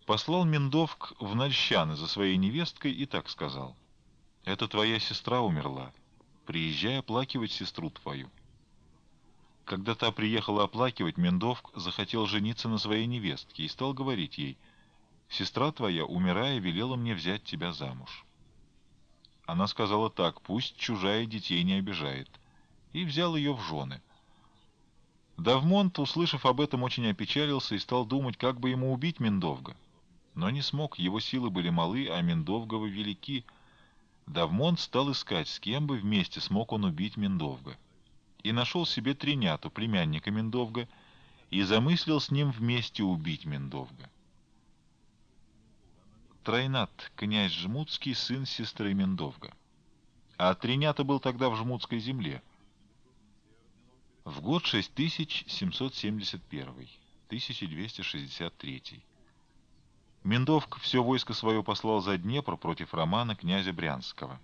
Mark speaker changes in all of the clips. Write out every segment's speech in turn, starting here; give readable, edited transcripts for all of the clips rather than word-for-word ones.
Speaker 1: Послал Миндовк в Нальщаны за своей невесткой и так сказал: «Это твоя сестра умерла. Приезжай оплакивать сестру твою». Когда та приехала оплакивать, Миндовк захотел жениться на своей невестке и стал говорить ей: «Сестра твоя, умирая, велела мне взять тебя замуж». Она сказала так: «Пусть чужая детей не обижает», и взял ее в жены. Давмонт, услышав об этом, очень опечалился и стал думать, как бы ему убить Миндовга. Но не смог, его силы были малы, а Миндовговы велики. Давмонт стал искать, с кем бы вместе смог он убить Миндовга. И нашел себе Триняту, племянника Миндовга, и замыслил с ним вместе убить Миндовга. Трайнат, князь Жмутский, сын сестры Миндовга. А Тринята был тогда в Жмутской земле. В год 6771, 1263. Миндовг все войско свое послал за Днепр против Романа, князя Брянского.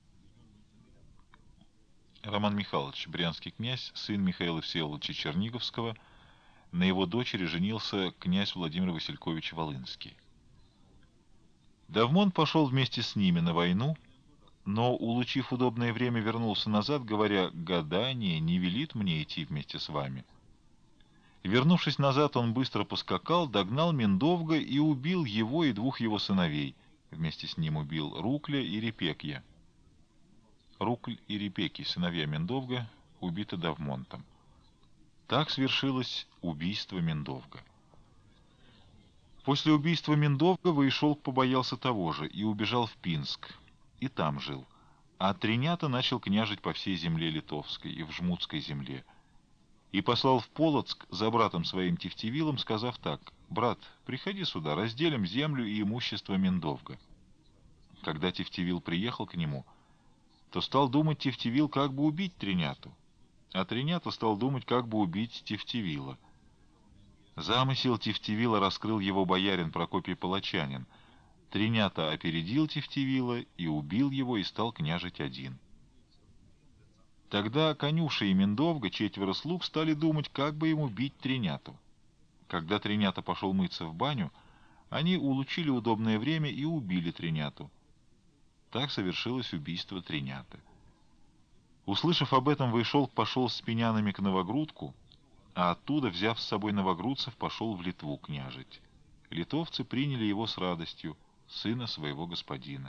Speaker 1: Роман Михайлович, брянский князь, сын Михаила Всеволодовича Черниговского, на его дочери женился князь Владимир Василькович Волынский. Давмон пошел вместе с ними на войну, но, улучив удобное время, вернулся назад, говоря: «Гадание не велит мне идти вместе с вами». Вернувшись назад, он быстро поскакал, догнал Миндовга и убил его и двух его сыновей. Вместе с ним убил Рукля и Репекья. Рукль и Репекий, сыновья Миндовга, убиты Давмонтом. Так свершилось убийство Миндовга. После убийства Миндовга Воишолк побоялся того же и убежал в Пинск, и там жил. А Тринята начал княжить по всей земле литовской и в Жмутской земле. И послал в Полоцк за братом своим Тевтевилом, сказав так: «Брат, приходи сюда, разделим землю и имущество Миндовга». Когда Тевтевил приехал к нему, то стал думать Тевтевил, как бы убить Триняту, а Тринята стал думать, как бы убить Тевтевила. Замысел Тевтевила раскрыл его боярин Прокопий Палачанин. Тринята опередил Тевтевила и убил его, и стал княжить один. Тогда конюши и Миндовга, четверо слуг, стали думать, как бы ему бить Триняту. Когда Тринята пошел мыться в баню, они улучили удобное время и убили Триняту. Так совершилось убийство Триняты. Услышав об этом, Воишолк пошел с пенянами к Новогрудку, а оттуда, взяв с собой новогрудцев, пошел в Литву княжить. Литовцы приняли его с радостью, сына своего господина.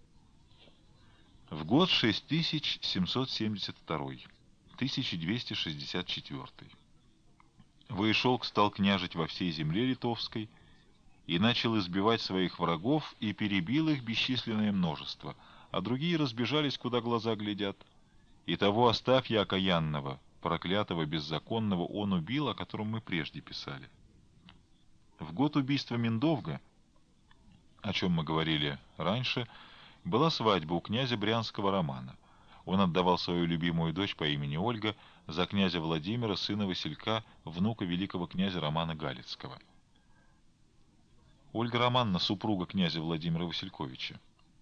Speaker 1: В год 6772, 1264. Воишолк стал княжить во всей земле литовской и начал избивать своих врагов и перебил их бесчисленное множество, а другие разбежались, куда глаза глядят. И того Астафья окаянного, проклятого беззаконного, он убил, о котором мы прежде писали. В год убийства Миндовга, о чем мы говорили раньше, была свадьба у князя Брянского Романа. Он отдавал свою любимую дочь по имени Ольга за князя Владимира, сына Василька, внука великого князя Романа Галицкого. Ольга Романна, супруга князя Владимира Васильковича.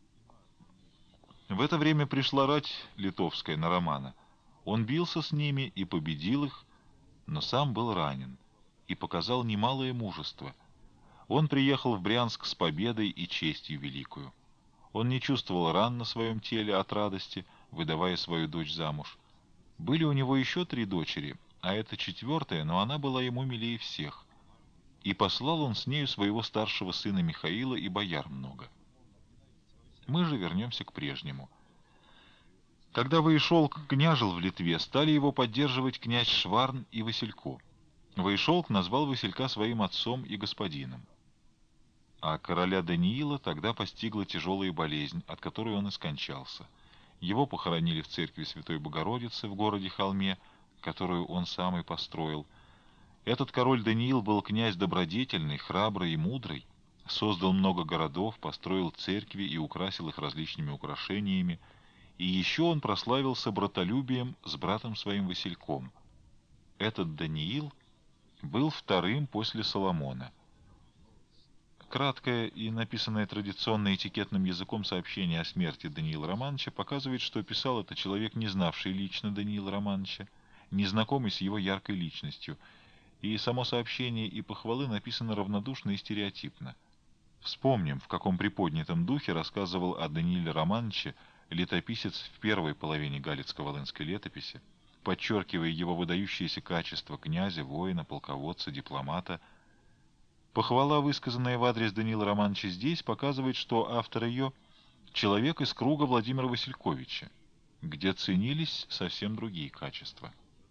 Speaker 1: В это время пришла рать литовская на Романа. Он бился с ними и победил их, но сам был ранен и показал немалое мужество. Он приехал в Брянск с победой и честью великую. Он не чувствовал ран на своем теле от радости, выдавая свою дочь замуж. Были у него еще 3 дочери, а это 4-я, но она была ему милее всех. И послал он с нею своего старшего сына Михаила и бояр много. Мы же вернемся к прежнему. Когда Воишолк княжил в Литве, стали его поддерживать князь Шварн и Василько. Воишолк назвал Василька своим отцом и господином. А короля Даниила тогда постигла тяжелая болезнь, от которой он и скончался. Его похоронили в церкви Святой Богородицы в городе Холме, которую он сам и построил. Этот король Даниил был князь добродетельный, храбрый и мудрый, создал много городов, построил церкви и украсил их различными украшениями, и еще он прославился братолюбием с братом своим Васильком. Этот Даниил был вторым после Соломона. Краткое и написанное традиционно этикетным языком сообщение о смерти Даниила Романовича показывает, что писал это человек, не знавший лично Даниила Романовича, не знакомый с его яркой личностью, и само сообщение и похвалы написано равнодушно и стереотипно. Вспомним, в каком приподнятом духе рассказывал о Данииле Романовиче летописец в первой половине Галицко-Волынской летописи, подчеркивая его выдающиеся качества князя, воина, полководца, дипломата. Похвала, высказанная в адрес Даниила Романовича здесь, показывает, что автор ее — человек из круга Владимира Васильковича, где ценились совсем другие качества.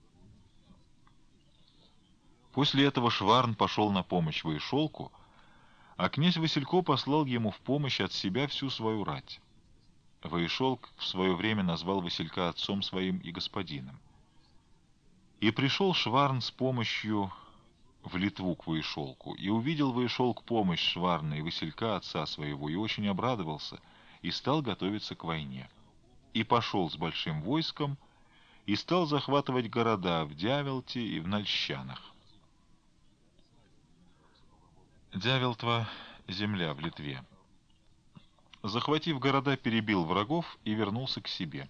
Speaker 1: После этого Шварн пошел на помощь Воишолку, а князь Василько послал ему в помощь от себя всю свою рать. Воишолк в свое время назвал Василька отцом своим и господином. И пришел Шварн с помощью в Литву к Воишолку, и увидел Воишолк помощь Шварна и Василька отца своего, и очень обрадовался, и стал готовиться к войне. И пошел с большим войском, и стал захватывать города в Дявелте и в Нальщанах. Дявелтва — земля в Литве. Захватив города, перебил врагов и вернулся к себе.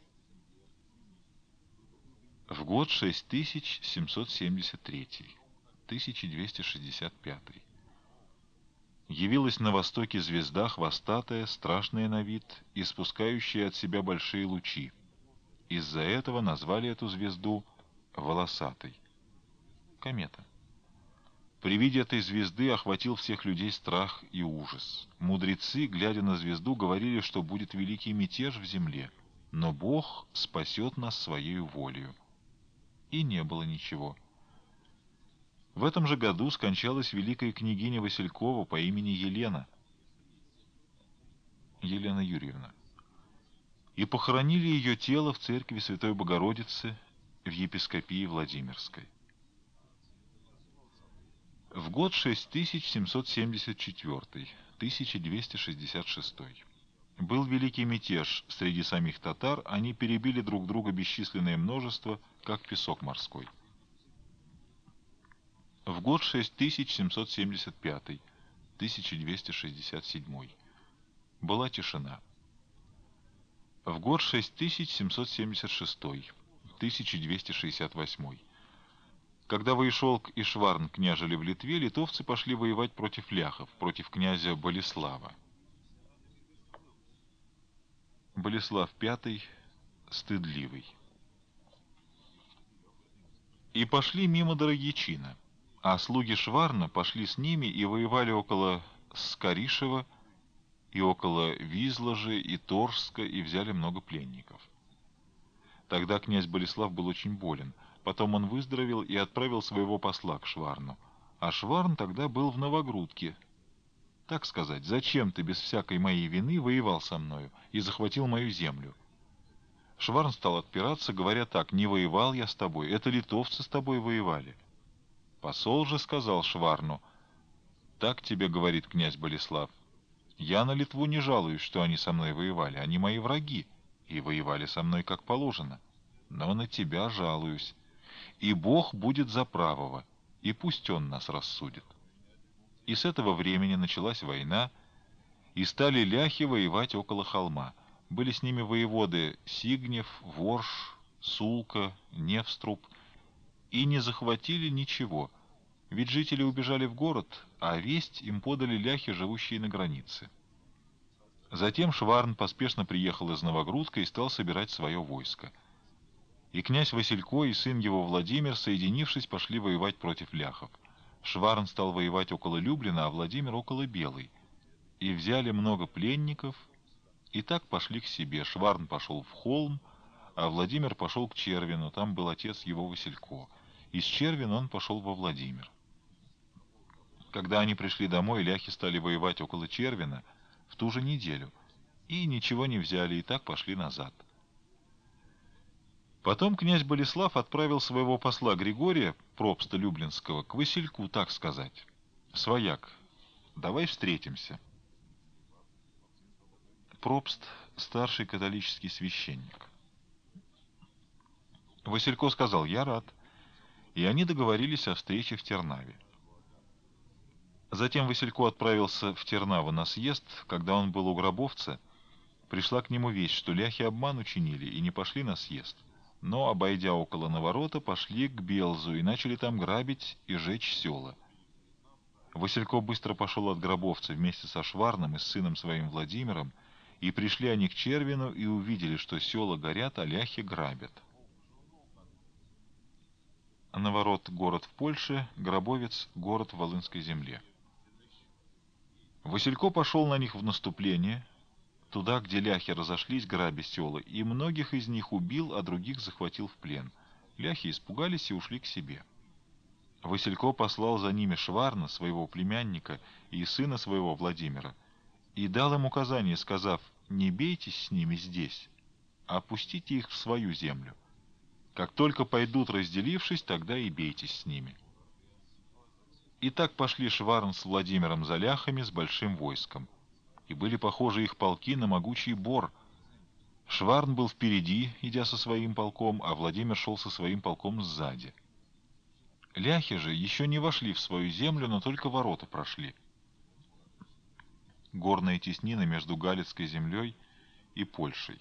Speaker 1: В год 6773, 1265. Явилась на востоке звезда хвостатая, страшная на вид, испускающая от себя большие лучи. Из-за этого назвали эту звезду волосатой. Комета. При виде этой звезды охватил всех людей страх и ужас. Мудрецы, глядя на звезду, говорили, что будет великий мятеж в земле, но Бог спасет нас своей волею. И не было ничего. В этом же году скончалась великая княгиня Василькова по имени Елена. Елена Юрьевна. И похоронили ее тело в церкви Святой Богородицы в епископии Владимирской. В год 6774, 1266. Был великий мятеж среди самих татар, они перебили друг друга бесчисленное множество, как песок морской. В год 6775, 1267. Была тишина. В год 6776, 1268. Когда Воишолк и Шварн княжили в Литве, литовцы пошли воевать против ляхов, против князя Болеслава. Болеслав V — стыдливый. И пошли мимо Дорогичина, а слуги Шварна пошли с ними и воевали около Скаришева и около Визложи и Торжска, и взяли много пленников. Тогда князь Болеслав был очень болен. Потом он выздоровел и отправил своего посла к Шварну. А Шварн тогда был в Новогрудке. Так сказать, зачем ты без всякой моей вины воевал со мною и захватил мою землю? Шварн стал отпираться, говоря так: не воевал я с тобой, это литовцы с тобой воевали. Посол же сказал Шварну: так тебе говорит князь Болеслав: я на Литву не жалуюсь, что они со мной воевали, они мои враги, и воевали со мной как положено. Но на тебя жалуюсь, и Бог будет за правого, и пусть Он нас рассудит. И с этого времени началась война, и стали ляхи воевать около холма. Были с ними воеводы Сигнев, Ворш, Сулка, Невструб, и не захватили ничего, ведь жители убежали в город, а весть им подали ляхи, живущие на границе. Затем Шварн поспешно приехал из Новогрудка и стал собирать свое войско. И князь Василько и сын его Владимир, соединившись, пошли воевать против ляхов. Шварн стал воевать около Люблина, а Владимир около Белой. И взяли много пленников, и так пошли к себе. Шварн пошел в холм, а Владимир пошел к Червину, там был отец его Василько. Из Червина он пошел во Владимир. Когда они пришли домой, ляхи стали воевать около Червина в ту же неделю, и ничего не взяли, и так пошли назад. Потом князь Болеслав отправил своего посла Григория, пропста Люблинского, к Васильку, так сказать: свояк, давай встретимся. Пропст — старший католический священник. Василько сказал: я рад. И они договорились о встрече в Тернаве. Затем Василько отправился в Тернаво на съезд. Когда он был у Гробовца, пришла к нему весть, что ляхи обман учинили и не пошли на съезд, но, обойдя около Наворота, пошли к Белзу и начали там грабить и жечь села. Василько быстро пошел от Гробовца вместе со Шварном и с сыном своим Владимиром, и пришли они к Червину и увидели, что села горят, а ляхи грабят. Наворот — город в Польше, Гробовец — город в Волынской земле. Василько пошел на них в наступление, туда, где ляхи разошлись, грабя села, и многих из них убил, а других захватил в плен. Ляхи испугались и ушли к себе. Василько послал за ними Шварна, своего племянника, и сына своего Владимира, и дал им указание, сказав: «Не бейтесь с ними здесь, а пустите их в свою землю. Как только пойдут разделившись, тогда и бейтесь с ними». И так пошли Шварн с Владимиром за ляхами с большим войском, и были похожи их полки на могучий бор. Шварн был впереди, идя со своим полком, а Владимир шел со своим полком сзади. Ляхи же еще не вошли в свою землю, но только ворота прошли. Горная теснина между Галицкой землей и Польшей.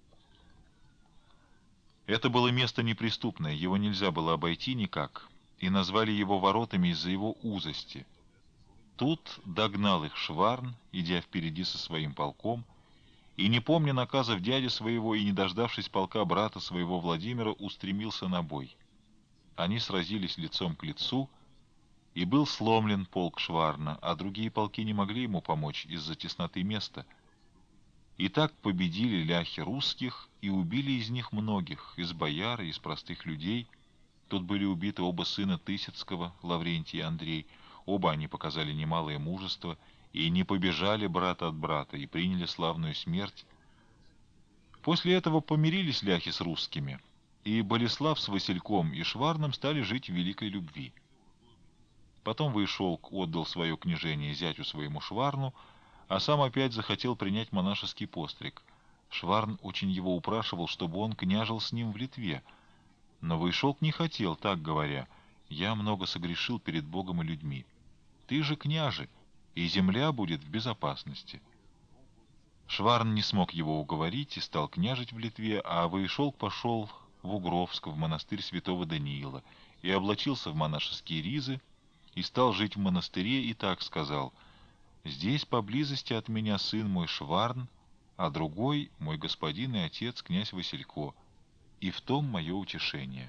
Speaker 1: Это было место неприступное, его нельзя было обойти никак, и назвали его воротами из-за его узости. Тут догнал их Шварн, идя впереди со своим полком, и, не помня наказов дяди своего и не дождавшись полка брата своего Владимира, устремился на бой. Они сразились лицом к лицу, и был сломлен полк Шварна, а другие полки не могли ему помочь из-за тесноты места. И так победили ляхи русских и убили из них многих, из бояр и из простых людей. Тут были убиты оба сына Тысяцкого, Лаврентий и Андрей. Оба они показали немалое мужество и не побежали брат от брата, и приняли славную смерть. После этого помирились ляхи с русскими, и Болеслав с Васильком и Шварном стали жить в великой любви. Потом Воишолк отдал свое княжение зятю своему Шварну, а сам опять захотел принять монашеский постриг. Шварн очень его упрашивал, чтобы он княжил с ним в Литве, но Воишолк не хотел, так говоря: «Я много согрешил перед Богом и людьми. Ты же княже, и земля будет в безопасности». Шварн не смог его уговорить и стал княжить в Литве, а Воишолк пошел в Угровск, в монастырь святого Даниила, и облачился в монашеские ризы, и стал жить в монастыре, и так сказал: «Здесь поблизости от меня сын мой Шварн, а другой — мой господин и отец князь Василько, и в том мое утешение».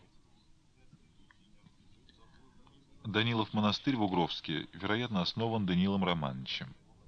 Speaker 1: Данилов монастырь в Угровске, вероятно, основан Данилом Романовичем.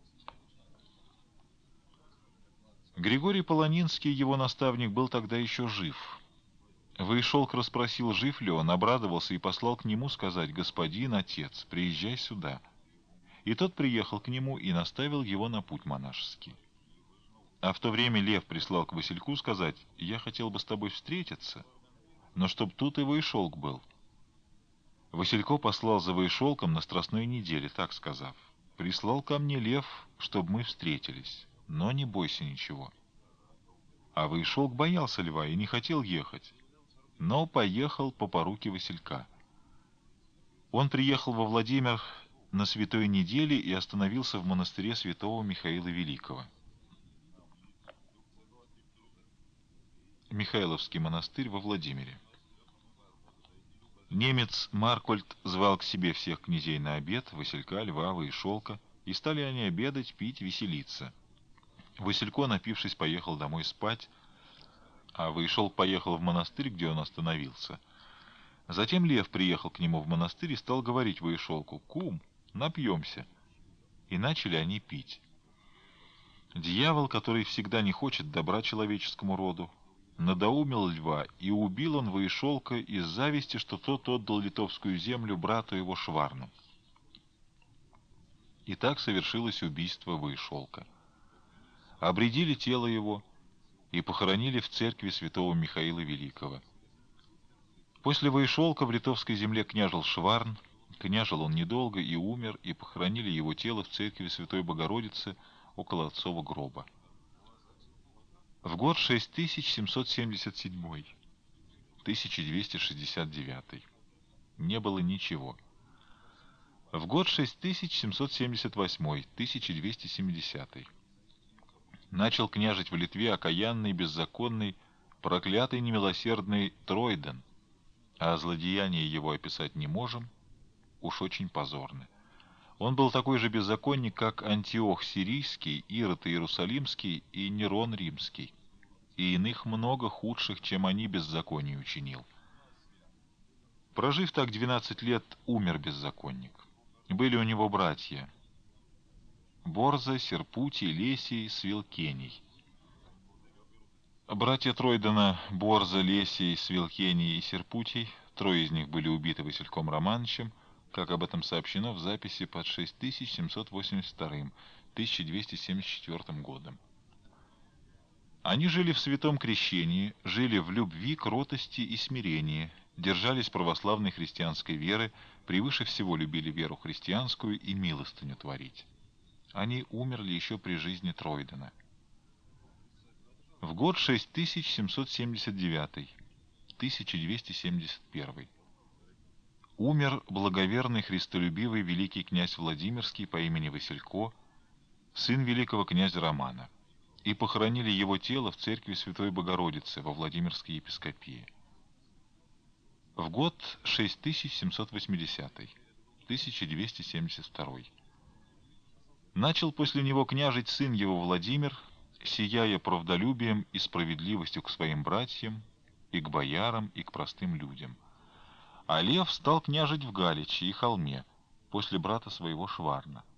Speaker 1: Григорий Полонинский, его наставник, был тогда еще жив. Воишолк расспросил, жив ли он, обрадовался и послал к нему сказать: «Господин, отец, приезжай сюда». И тот приехал к нему и наставил его на путь монашеский. А в то время Лев прислал к Васильку сказать: «Я хотел бы с тобой встретиться, но чтоб тут и Воишолк был». Василько послал за Воишолком на Страстной неделе, так сказав: «Прислал ко мне Лев, чтобы мы встретились, но не бойся ничего». А Воишолк боялся Льва и не хотел ехать, но поехал по поруке Василька. Он приехал во Владимир на Святой неделе и остановился в монастыре святого Михаила Великого. Михайловский монастырь во Владимире. Немец Маркольд звал к себе всех князей на обед, Василька, Льва, Воишолка, и стали они обедать, пить, веселиться. Василько, напившись, поехал домой спать, а Воишолк поехал в монастырь, где он остановился. Затем Лев приехал к нему в монастырь и стал говорить Воишолку: «Кум, напьемся». И начали они пить. Дьявол, который всегда не хочет добра человеческому роду, надоумил Льва, и убил он Воишолка из зависти, что тот отдал литовскую землю брату его Шварну. И так совершилось убийство Воишолка. Обредили тело его и похоронили в церкви святого Михаила Великого. После Воишолка в литовской земле княжил Шварн. Княжил он недолго и умер, и похоронили его тело в церкви Святой Богородицы около отцова гроба. В год 6777, 1269. Не было ничего. В год 6778, 1270. Начал княжить в Литве окаянный, беззаконный, проклятый, немилосердный Тройден, а злодеяния его описать не можем, уж очень позорны. Он был такой же беззаконник, как Антиох Сирийский, Ирод Иерусалимский и Нерон Римский, и иных много худших, чем они, беззаконий учинил. Прожив так 12 лет, умер беззаконник. Были у него братья Борза, Серпутий, Лесий, Свилкений. Братья Тройдена, Борза, Лесий, Свилкений и Серпутий, трое из них были убиты Васильком Романовичем, как об этом сообщено в записи под 6782-1274 годом. Они жили в святом крещении, жили в любви, кротости и смирении, держались православной христианской веры, превыше всего любили веру христианскую и милостыню творить. Они умерли еще при жизни Тройдена. В год 6779, 1271, умер благоверный христолюбивый великий князь Владимирский по имени Василько, сын великого князя Романа, и похоронили его тело в церкви Святой Богородицы во Владимирской епископии. В год 6780, 1272, начал после него княжить сын его Владимир, сияя правдолюбием и справедливостью к своим братьям, и к боярам, и к простым людям. А Лев стал княжить в Галиче и Холме, после брата своего Шварна.